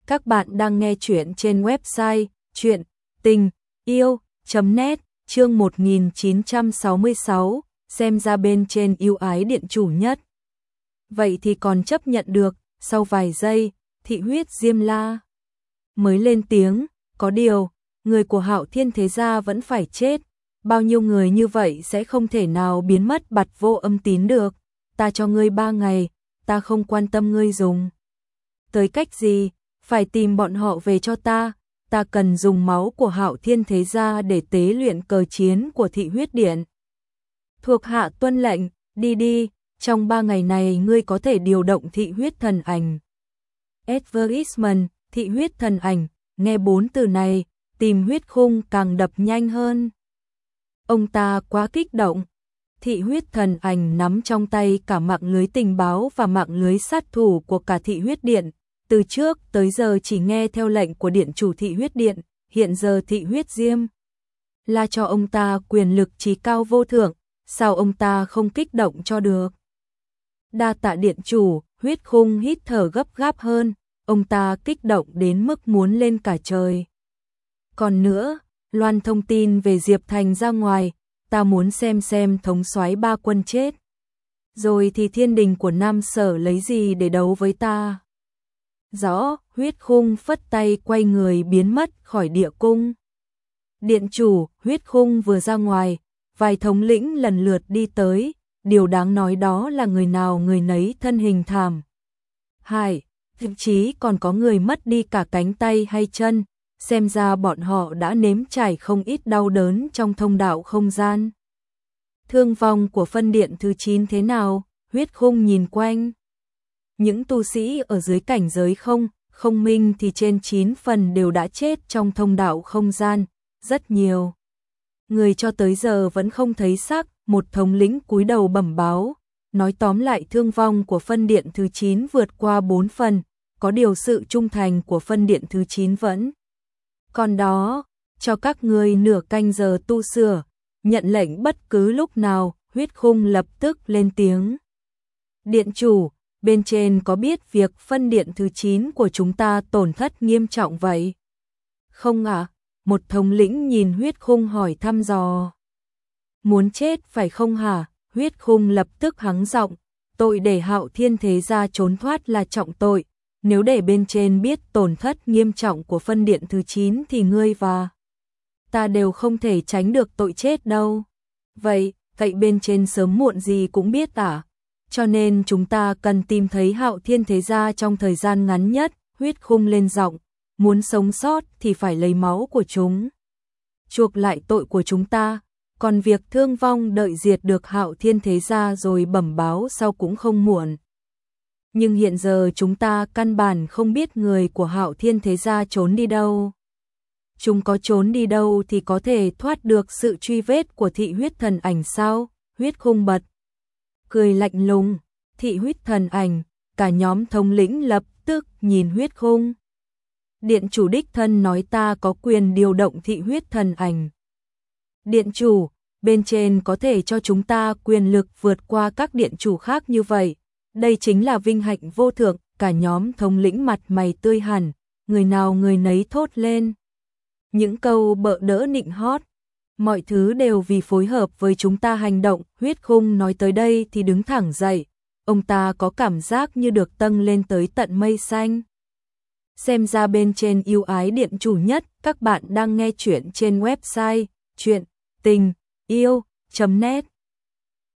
Các bạn đang nghe chuyện trên website chuyện tình yêu.net, chương 1966, xem ra bên trên yêu ái điện chủ nhất. Vậy thì còn chấp nhận được. Sau vài giây, Thị Huyết Diêm La mới lên tiếng, có điều, người của Hạo Thiên thế gia vẫn phải chết. Bao nhiêu người như vậy sẽ không thể nào biến mất bặt vô âm tín được. Ta cho ngươi 3 ngày, ta không quan tâm ngươi dùng tới cách gì, phải tìm bọn họ về cho ta cần dùng máu của Hạo Thiên thế gia để tế luyện cờ chiến của Thị Huyết Điện. Thuộc hạ tuân lệnh, đi đi, trong 3 ngày này ngươi có thể điều động Thị Huyết Thần Ảnh. Advertisement, Thị Huyết Thần Ảnh, nghe 4 từ này, tìm huyết khung càng đập nhanh hơn. Ông ta quá kích động. Thị Huyết Thần Ảnh nắm trong tay cả mạng lưới tình báo và mạng lưới sát thủ của cả Thị Huyết Điện. Từ trước tới giờ chỉ nghe theo lệnh của điện chủ Thị Huyết Điện, hiện giờ Thị Huyết Diêm La cho ông ta quyền lực chí cao vô thượng, sao ông ta không kích động cho được. Đa tạ điện chủ, huyết khung hít thở gấp gáp hơn, ông ta kích động đến mức muốn lên cả trời. Còn nữa, loan thông tin về Diệp Thành ra ngoài, ta muốn xem thống soái 3 quân chết. Rồi thì thiên đình của Nam Sở lấy gì để đấu với ta? Rõ, huyết khung phất tay quay người biến mất khỏi địa cung. Điện chủ, huyết khung vừa ra ngoài, vài thống lĩnh lần lượt đi tới, điều đáng nói đó là người nào người nấy thân hình thảm hại, thậm chí còn có người mất đi cả cánh tay hay chân, xem ra bọn họ đã nếm trải không ít đau đớn trong thông đạo không gian. Thương vong của phân điện thứ 9 thế nào? Huyết khung nhìn quanh. Những tu sĩ ở dưới cảnh giới không minh thì trên 9 phần đều đã chết trong thông đạo không gian, rất nhiều người cho tới giờ vẫn không thấy xác. Một thống lĩnh cúi đầu bẩm báo, nói tóm lại thương vong của phân điện thứ 9 vượt qua 4 phần, có điều sự trung thành của phân điện thứ 9 vẫn còn đó, cho các ngươi nửa canh giờ tu sửa, nhận lệnh bất cứ lúc nào. Huyết khung lập tức lên tiếng. Điện chủ, bên trên có biết việc phân điện thứ 9 của chúng ta tổn thất nghiêm trọng vậy? Không ạ, một thống lĩnh nhìn huyết khung hỏi thăm dò. Muốn chết phải không hả? Huyết khung lập tức hắng giọng, tội để Hạo Thiên thế gia trốn thoát là trọng tội, nếu để bên trên biết tổn thất nghiêm trọng của phân điện thứ 9 thì ngươi và ta đều không thể tránh được tội chết đâu. Vậy bên trên sớm muộn gì cũng biết à? Cho nên chúng ta cần tìm thấy Hạo Thiên thế gia trong thời gian ngắn nhất. Huyết khung lên giọng, muốn sống sót thì phải lấy máu của chúng chuộc lại tội của chúng ta. Còn việc thương vong đợi diệt được Hạo Thiên thế gia rồi bẩm báo sau cũng không muộn. Nhưng hiện giờ chúng ta căn bản không biết người của Hạo Thiên thế gia trốn đi đâu. Chúng có trốn đi đâu thì có thể thoát được sự truy vết của Thị Huyết Thần Ảnh sao? Huyết khung bật cười lạnh lùng. Thị Huyết Thần Ảnh, cả nhóm thống lĩnh lập tức nhìn huyết khung. Điện chủ đích thân nói ta có quyền điều động Thị Huyết Thần Ảnh. Điện chủ, bên trên có thể cho chúng ta quyền lực vượt qua các điện chủ khác như vậy. Đây chính là vinh hạnh vô thượng. Cả nhóm thống lĩnh mặt mày tươi hẳn, người nào người nấy thốt lên những câu bợ đỡ nịnh hót. Mọi thứ đều vì phối hợp với chúng ta hành động. Huyết khung nói tới đây thì đứng thẳng dậy. Ông ta có cảm giác như được dâng lên tới tận mây xanh. Xem ra bên trên yêu ái điện chủ nhất. Các bạn đang nghe chuyện trên website chuyện tình yêu.net.